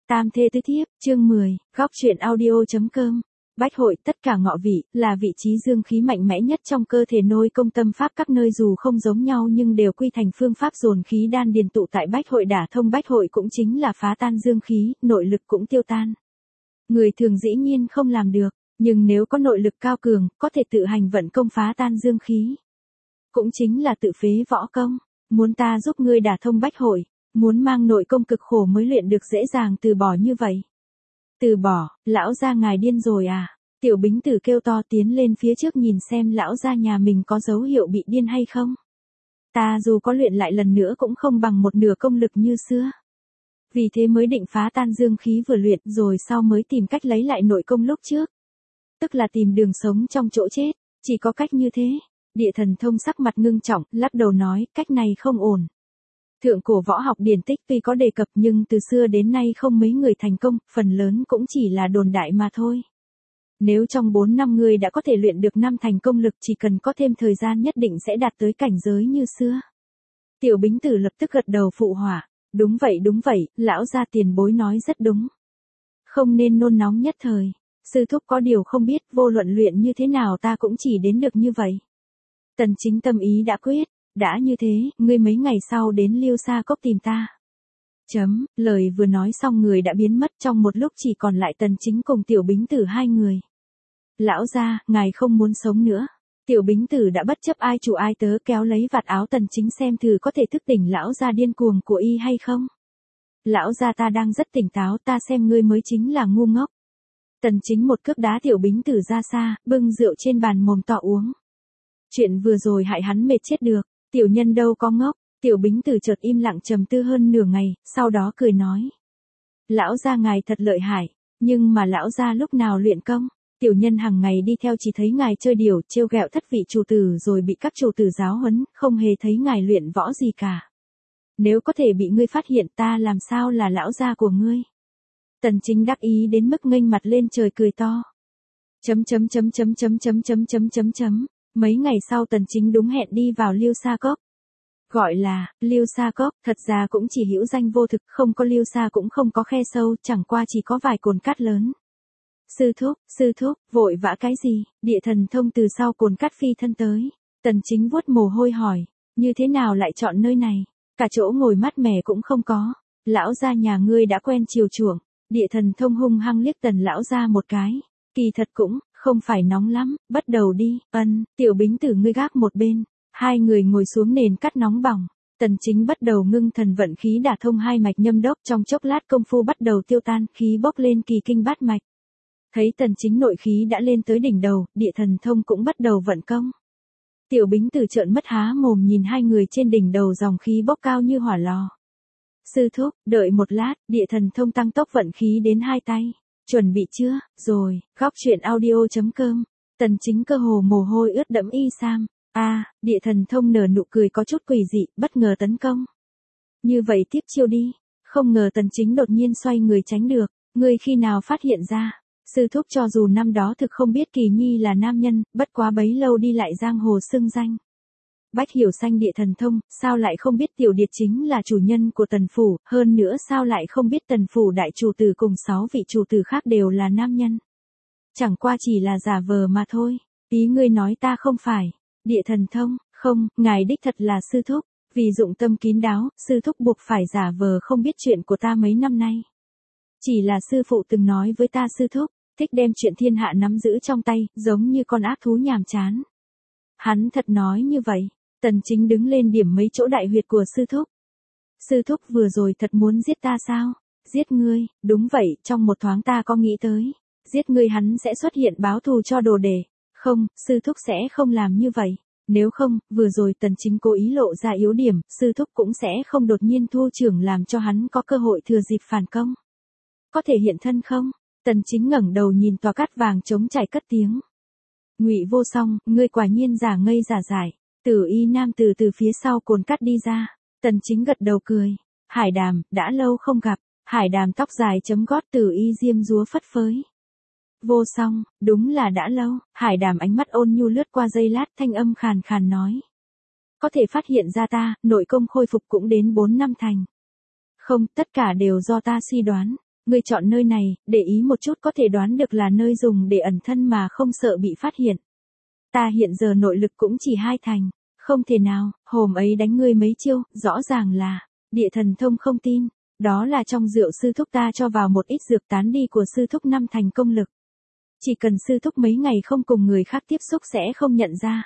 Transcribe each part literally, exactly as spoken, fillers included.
Tam thê tứ thiếp, chương mười, góc truyện audio.com. Bách hội, tất cả ngọ vị, là vị trí dương khí mạnh mẽ nhất trong cơ thể nôi công tâm pháp các nơi dù không giống nhau nhưng đều quy thành phương pháp dồn khí đan điền tụ tại bách hội đả thông bách hội cũng chính là phá tan dương khí, nội lực cũng tiêu tan. Người thường dĩ nhiên không làm được, nhưng nếu có nội lực cao cường, có thể tự hành vận công phá tan dương khí. Cũng chính là tự phế võ công, muốn ta giúp ngươi đả thông bách hội. Muốn mang nội công cực khổ mới luyện được dễ dàng từ bỏ như vậy. Từ bỏ, lão gia ngài điên rồi à? Tiểu Bính Tử kêu to tiến lên phía trước nhìn xem lão gia nhà mình có dấu hiệu bị điên hay không. Ta dù có luyện lại lần nữa cũng không bằng một nửa công lực như xưa. Vì thế mới định phá tan dương khí vừa luyện rồi sau mới tìm cách lấy lại nội công lúc trước. Tức là tìm đường sống trong chỗ chết, chỉ có cách như thế. Địa Thần Thông sắc mặt ngưng trọng, lắc đầu nói cách này không ổn. Thượng cổ võ học điển tích tuy có đề cập nhưng từ xưa đến nay không mấy người thành công, phần lớn cũng chỉ là đồn đại mà thôi. Nếu trong bốn năm người đã có thể luyện được năm thành công lực chỉ cần có thêm thời gian nhất định sẽ đạt tới cảnh giới như xưa. Tiểu Bính Tử lập tức gật đầu phụ họa, đúng vậy đúng vậy, lão gia tiền bối nói rất đúng. Không nên nôn nóng nhất thời, sư thúc có điều không biết vô luận luyện như thế nào ta cũng chỉ đến được như vậy. Tần Chính tâm ý đã quyết. Đã như thế, ngươi mấy ngày sau đến Liêu Sa Cốc tìm ta. Chấm, lời vừa nói xong người đã biến mất trong một lúc chỉ còn lại Tần Chính cùng Tiểu Bính Tử hai người. Lão gia, ngài không muốn sống nữa. Tiểu Bính Tử đã bất chấp ai chủ ai tớ kéo lấy vạt áo Tần Chính xem thử có thể thức tỉnh lão gia điên cuồng của y hay không. Lão gia ta đang rất tỉnh táo ta xem ngươi mới chính là ngu ngốc. Tần Chính một cước đá Tiểu Bính Tử ra xa, bưng rượu trên bàn mồm to uống. Chuyện vừa rồi hại hắn mệt chết được. Tiểu nhân đâu có ngốc, Tiểu Bính Tử chợt im lặng trầm tư hơn nửa ngày, sau đó cười nói. Lão gia ngài thật lợi hại, nhưng mà lão gia lúc nào luyện công, tiểu nhân hàng ngày đi theo chỉ thấy ngài chơi điểu, trêu ghẹo thất vị chủ tử rồi bị các chủ tử giáo huấn, không hề thấy ngài luyện võ gì cả. Nếu có thể bị ngươi phát hiện ta làm sao là lão gia của ngươi. Tần Chính đắc ý đến mức nghênh mặt lên trời cười to. Chấm chấm chấm chấm chấm chấm chấm chấm chấm chấm. Mấy ngày sau Tần Chính đúng hẹn đi vào Liêu Sa Cốc. Gọi là, Liêu Sa Cốc, thật ra cũng chỉ hữu danh vô thực, không có Liêu Sa cũng không có khe sâu, chẳng qua chỉ có vài cồn cát lớn. Sư thúc, sư thúc, vội vã cái gì, Địa Thần Thông từ sau cồn cát phi thân tới. Tần Chính vuốt mồ hôi hỏi, như thế nào lại chọn nơi này, cả chỗ ngồi mát mẻ cũng không có. Lão gia nhà ngươi đã quen chiều chuộng, Địa Thần Thông hung hăng liếc Tần lão gia một cái. Kỳ thật cũng, không phải nóng lắm, bắt đầu đi, ân, Tiểu Bính Tử ngươi gác một bên, hai người ngồi xuống nền cắt nóng bỏng, Tần Chính bắt đầu ngưng thần vận khí đả thông hai mạch nhâm đốc trong chốc lát công phu bắt đầu tiêu tan, khí bốc lên kỳ kinh bát mạch. Thấy Tần Chính nội khí đã lên tới đỉnh đầu, Địa Thần Thông cũng bắt đầu vận công. Tiểu Bính Tử trợn mắt há mồm nhìn hai người trên đỉnh đầu dòng khí bốc cao như hỏa lò. Sư thúc, đợi một lát, Địa Thần Thông tăng tốc vận khí đến hai tay. Chuẩn bị chưa, rồi, góc truyện audio.com, Tần Chính cơ hồ mồ hôi ướt đẫm y sam, a à, Địa Thần Thông nở nụ cười có chút quỷ dị, bất ngờ tấn công. Như vậy tiếp chiêu đi, không ngờ Tần Chính đột nhiên xoay người tránh được, ngươi khi nào phát hiện ra, sư thúc cho dù năm đó thực không biết Kỳ Nhi là nam nhân, bất quá bấy lâu đi lại giang hồ xưng danh. Bách hiểu sanh Địa Thần Thông, sao lại không biết Tiểu Điệt chính là chủ nhân của Tần Phủ, hơn nữa sao lại không biết Tần Phủ đại chủ tử cùng sáu vị chủ tử khác đều là nam nhân. Chẳng qua chỉ là giả vờ mà thôi, ý ngươi nói ta không phải, Địa Thần Thông, không, ngài đích thật là sư thúc, vì dụng tâm kín đáo, sư thúc buộc phải giả vờ không biết chuyện của ta mấy năm nay. Chỉ là sư phụ từng nói với ta sư thúc, thích đem chuyện thiên hạ nắm giữ trong tay, giống như con ác thú nhàm chán. Hắn thật nói như vậy. Tần Chính đứng lên điểm mấy chỗ đại huyệt của sư thúc. Sư thúc vừa rồi thật muốn giết ta sao? Giết ngươi, đúng vậy, trong một thoáng ta có nghĩ tới. Giết ngươi hắn sẽ xuất hiện báo thù cho đồ đệ. Không, sư thúc sẽ không làm như vậy. Nếu không, vừa rồi Tần Chính cố ý lộ ra yếu điểm, sư thúc cũng sẽ không đột nhiên thu trưởng làm cho hắn có cơ hội thừa dịp phản công. Có thể hiện thân không? Tần Chính ngẩng đầu nhìn tòa cát vàng trống trải cất tiếng. Ngụy Vô Song, ngươi quả nhiên giả ngây giả dại. Tử Y nam từ từ phía sau cồn cát đi ra, Tần Chính gật đầu cười, Hải Đàm, đã lâu không gặp, Hải Đàm tóc dài chấm gót Tử Y diêm dúa phất phới. Vô Song, đúng là đã lâu, Hải Đàm ánh mắt ôn nhu lướt qua giây lát thanh âm khàn khàn nói. Có thể phát hiện ra ta, nội công khôi phục cũng đến bốn năm thành. Không, tất cả đều do ta suy đoán, Ngươi chọn nơi này, để ý một chút có thể đoán được là nơi dùng để ẩn thân mà không sợ bị phát hiện. Ta hiện giờ nội lực cũng chỉ hai thành, không thể nào, hôm ấy đánh ngươi mấy chiêu, rõ ràng là, địa thần thông không tin, đó là trong rượu sư thúc ta cho vào một ít dược tán đi của sư thúc năm thành công lực. Chỉ cần sư thúc mấy ngày không cùng người khác tiếp xúc sẽ không nhận ra.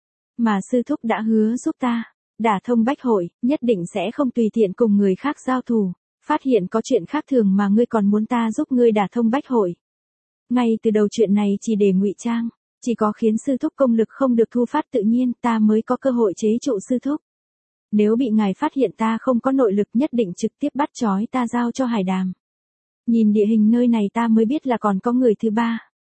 Mà sư thúc đã hứa giúp ta, đả thông bách hội, nhất định sẽ không tùy tiện cùng người khác giao thù, phát hiện có chuyện khác thường mà ngươi còn muốn ta giúp ngươi đả thông bách hội. Ngay từ đầu chuyện này chỉ để ngụy trang, chỉ có khiến sư thúc công lực không được thu phát tự nhiên ta mới có cơ hội chế trụ sư thúc. Nếu bị ngài phát hiện ta không có nội lực nhất định trực tiếp bắt trói ta giao cho Hải Đàm. Nhìn địa hình nơi này ta mới biết là còn có người thứ ba.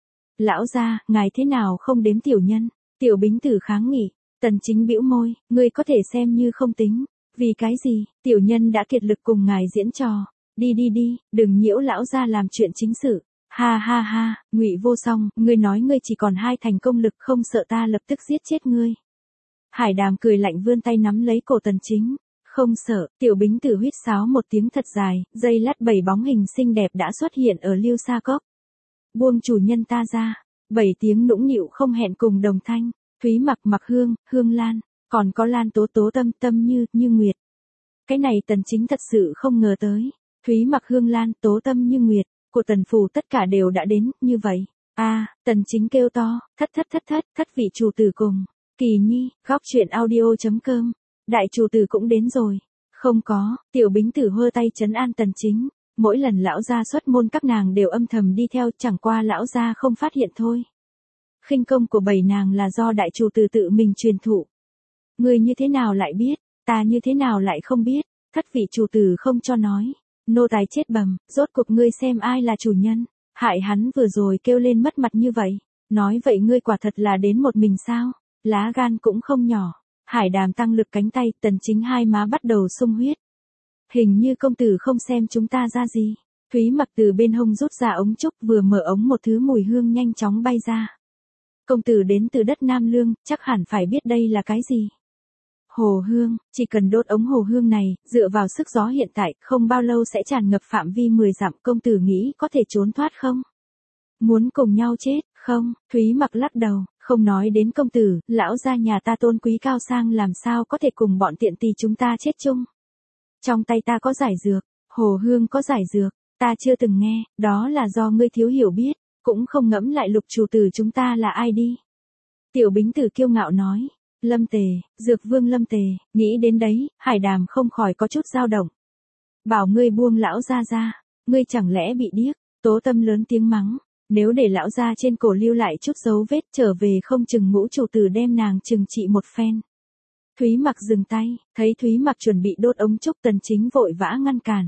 Lão gia, ngài thế nào không đếm tiểu nhân? Tiểu Bính Tử kháng nghị, Tần Chính bĩu môi, ngươi có thể xem như không tính. Vì cái gì, tiểu nhân đã kiệt lực cùng ngài diễn trò. Đi đi đi, đừng nhiễu lão gia làm chuyện chính sự. Ha ha ha, Ngụy Vô Song, ngươi nói ngươi chỉ còn hai thành công lực không sợ ta lập tức giết chết ngươi. Hải Đàm cười lạnh vươn tay nắm lấy cổ Tần Chính. Không sợ, Tiểu Bính Tử huýt sáo một tiếng thật dài, dây lát bảy bóng hình xinh đẹp đã xuất hiện ở Liêu Sa Cốc. Buông chủ nhân ta ra, bảy tiếng nũng nịu không hẹn cùng đồng thanh, Thúy Mặc Mặc Hương, Hương Lan, còn có Lan Tố Tố Tâm Tâm Như, Như Nguyệt. Cái này Tần Chính thật sự không ngờ tới, Thúy Mặc Hương Lan Tố Tâm Như Nguyệt, của Tần phủ tất cả đều đã đến, như vậy. A, à, Tần Chính kêu to, thất thất thất thất, thất vị chủ tử cùng. Kỳ Nhi, góc truyện audio.com. Đại chủ tử cũng đến rồi. Không có, Tiểu Bính Tử hơ tay trấn an Tần Chính. Mỗi lần lão gia xuất môn các nàng đều âm thầm đi theo, chẳng qua lão gia không phát hiện thôi. Khinh công của bảy nàng là do đại chủ tử tự mình truyền thụ. Ngươi như thế nào lại biết, ta như thế nào lại không biết, thất vị chủ tử không cho nói. Nô tài chết bầm, rốt cuộc ngươi xem ai là chủ nhân, hại hắn vừa rồi kêu lên mất mặt như vậy. Nói vậy ngươi quả thật là đến một mình sao, lá gan cũng không nhỏ. Hải Đàm tăng lực cánh tay, Tần Chính hai má bắt đầu sung huyết. Hình như công tử không xem chúng ta ra gì. Thúy Mặc từ bên hông rút ra ống trúc, vừa mở ống một thứ mùi hương nhanh chóng bay ra. Công tử đến từ đất Nam Lương, chắc hẳn phải biết đây là cái gì. Hồ hương, chỉ cần đốt ống hồ hương này, dựa vào sức gió hiện tại, không bao lâu sẽ tràn ngập phạm vi mười dặm, công tử nghĩ có thể trốn thoát không? Muốn cùng nhau chết, không? Thúy Mặc lắc đầu, không nói đến công tử, lão gia nhà ta tôn quý cao sang làm sao có thể cùng bọn tiện tỳ chúng ta chết chung. Trong tay ta có giải dược, hồ hương có giải dược, ta chưa từng nghe, đó là do ngươi thiếu hiểu biết, cũng không ngẫm lại lục chủ tử chúng ta là ai đi. Tiểu Bính Tử kiêu ngạo nói, Lâm Tề, dược vương Lâm Tề, nghĩ đến đấy, Hải Đàm không khỏi có chút dao động. Bảo ngươi buông lão gia ra, ngươi chẳng lẽ bị điếc, Tố Tâm lớn tiếng mắng, nếu để lão gia trên cổ lưu lại chút dấu vết trở về không chừng ngũ chủ tử đem nàng trừng trị một phen. Thúy Mặc dừng tay, thấy Thúy Mặc chuẩn bị đốt ống trúc, Tần Chính vội vã ngăn cản.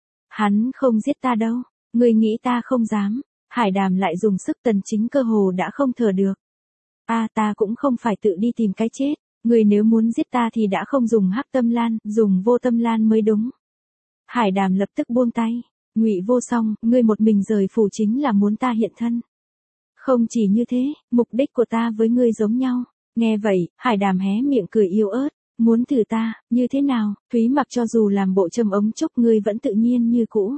Hắn không giết ta đâu, ngươi nghĩ ta không dám. Hải Đàm lại dùng sức, Tần Chính cơ hồ đã không thở được. A à, ta cũng không phải tự đi tìm cái chết, ngươi nếu muốn giết ta thì đã không dùng hắc tâm lan, dùng vô tâm lan mới đúng. Hải Đàm lập tức buông tay, Ngụy Vô Song, ngươi một mình rời phủ chính là muốn ta hiện thân. Không chỉ như thế, mục đích của ta với ngươi giống nhau. Nghe vậy, Hải Đàm hé miệng cười yếu ớt, muốn thử ta, như thế nào? Thúy Mặc cho dù làm bộ châm ống trúc ngươi vẫn tự nhiên như cũ.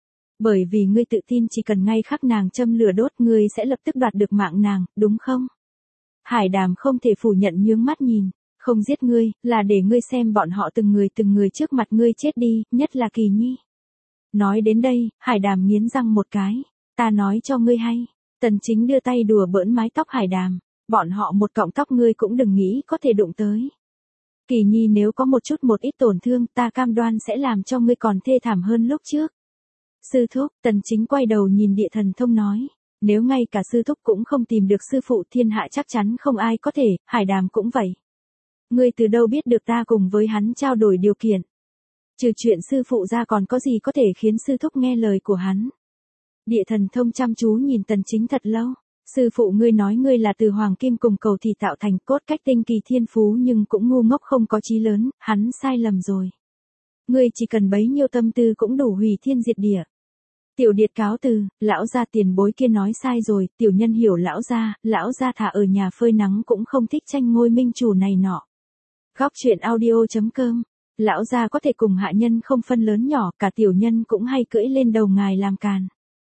Bởi vì ngươi tự tin chỉ cần ngay khắc nàng châm lửa đốt ngươi sẽ lập tức đoạt được mạng nàng, đúng không? Hải Đàm không thể phủ nhận, nhướng mắt nhìn, không giết ngươi, là để ngươi xem bọn họ từng người từng người trước mặt ngươi chết đi, nhất là Kỳ Nhi. Nói đến đây, Hải Đàm nghiến răng một cái, ta nói cho ngươi hay. Tần Chính đưa tay đùa bỡn mái tóc Hải Đàm, bọn họ một cọng tóc ngươi cũng đừng nghĩ có thể đụng tới. Kỳ Nhi nếu có một chút một ít tổn thương, ta cam đoan sẽ làm cho ngươi còn thê thảm hơn lúc trước. Sư thúc, Tần Chính quay đầu nhìn Địa Thần Thông nói, nếu ngay cả sư thúc cũng không tìm được sư phụ, thiên hạ chắc chắn không ai có thể. Hải Đàm cũng vậy. Ngươi từ đâu biết được ta cùng với hắn trao đổi điều kiện? Trừ chuyện sư phụ ra còn có gì có thể khiến sư thúc nghe lời của hắn? Địa Thần Thông chăm chú nhìn Tần Chính thật lâu. Sư phụ ngươi nói ngươi là từ hoàng kim cùng cầu thì tạo thành, cốt cách tinh kỳ thiên phú nhưng cũng ngu ngốc không có chí lớn, hắn sai lầm rồi. Ngươi chỉ cần bấy nhiêu tâm tư cũng đủ hủy thiên diệt địa. Tiểu Điệt cáo từ, lão gia tiền bối kia nói sai rồi, tiểu nhân hiểu lão gia, lão gia thả ở nhà phơi nắng cũng không thích tranh ngôi minh chủ này nọ. Góc truyện audio chấm com Lão gia có thể cùng hạ nhân không phân lớn nhỏ, cả tiểu nhân cũng hay cưỡi lên đầu ngài làm càn.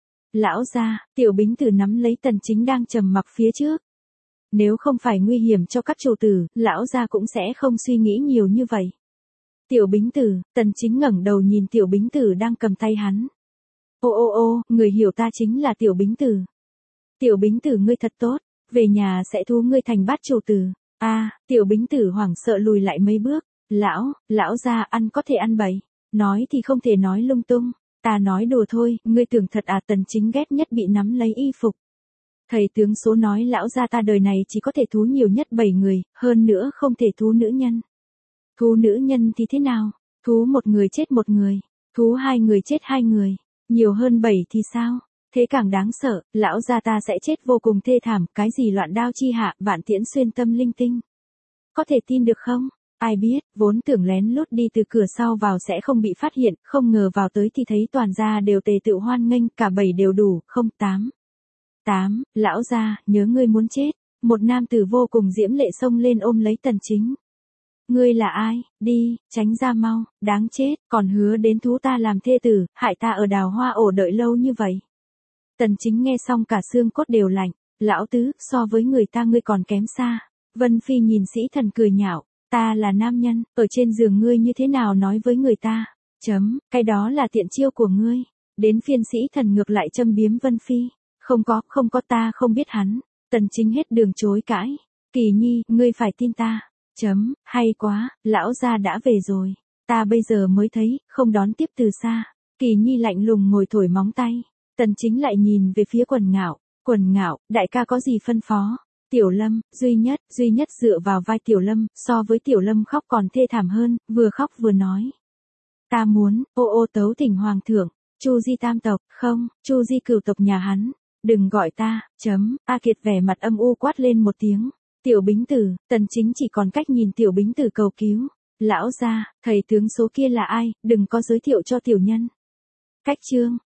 Lão gia, Tiểu Bính Tử nắm lấy Tần Chính đang trầm mặc phía trước. Nếu không phải nguy hiểm cho các chủ tử, lão gia cũng sẽ không suy nghĩ nhiều như vậy. Tiểu Bính Tử, Tần Chính ngẩng đầu nhìn Tiểu Bính Tử đang cầm tay hắn. Ô ô ô, người hiểu ta chính là Tiểu Bính Tử. Tiểu Bính Tử ngươi thật tốt, về nhà sẽ thu ngươi thành bát chủ tử. A, à, Tiểu Bính Tử hoảng sợ lùi lại mấy bước. Lão, lão gia ăn có thể ăn bậy, nói thì không thể nói lung tung. Ta nói đùa thôi, ngươi tưởng thật à? Tần Chính ghét nhất bị nắm lấy y phục. Thầy tướng số nói lão gia ta đời này chỉ có thể thú nhiều nhất bảy người, hơn nữa không thể thú nữ nhân. Thú nữ nhân thì thế nào? Thú một người chết một người, thú hai người chết hai người, nhiều hơn bảy thì sao? Thế càng đáng sợ, lão gia ta sẽ chết vô cùng thê thảm, cái gì loạn đao chi hạ, vạn tiễn xuyên tâm linh tinh. Có thể tin được không? Ai biết, vốn tưởng lén lút đi từ cửa sau vào sẽ không bị phát hiện, không ngờ vào tới thì thấy toàn gia đều tề tựu hoan nghênh, cả bảy đều đủ, không tám. Tám, lão gia, nhớ ngươi muốn chết. Một nam tử vô cùng diễm lệ xông lên ôm lấy Tần Chính. Ngươi là ai? Đi, tránh ra mau, đáng chết, còn hứa đến thú ta làm thê tử, hại ta ở đào hoa ổ đợi lâu như vậy. Tần Chính nghe xong cả xương cốt đều lạnh, lão tứ, so với người ta ngươi còn kém xa. Vân Phi nhìn Sĩ Thần cười nhạo, ta là nam nhân, ở trên giường ngươi như thế nào nói với người ta? Chấm, cái đó là tiện chiêu của ngươi. Đến phiên Sĩ Thần ngược lại châm biếm Vân Phi. Không có, không có, ta không biết hắn. Tần Chính hết đường chối cãi. Kỳ Nhi, ngươi phải tin ta. Chấm, hay quá, lão gia đã về rồi. Ta bây giờ mới thấy, không đón tiếp từ xa. Kỳ Nhi lạnh lùng ngồi thổi móng tay. Tần Chính lại nhìn về phía Quần Ngạo. Quần Ngạo, đại ca có gì phân phó? Tiểu Lâm, duy nhất, duy nhất dựa vào vai Tiểu Lâm, so với Tiểu Lâm khóc còn thê thảm hơn, vừa khóc vừa nói. Ta muốn, ô ô tấu thỉnh hoàng thượng, Chu Di tam tộc, không, Chu Di cửu tộc nhà hắn. Đừng gọi ta, chấm, A Kiệt vẻ mặt âm u quát lên một tiếng. Tiểu Bính Tử, Tần Chính chỉ còn cách nhìn Tiểu Bính Tử cầu cứu. Lão gia, thầy tướng số kia là ai, đừng có giới thiệu cho tiểu nhân. Cách chương.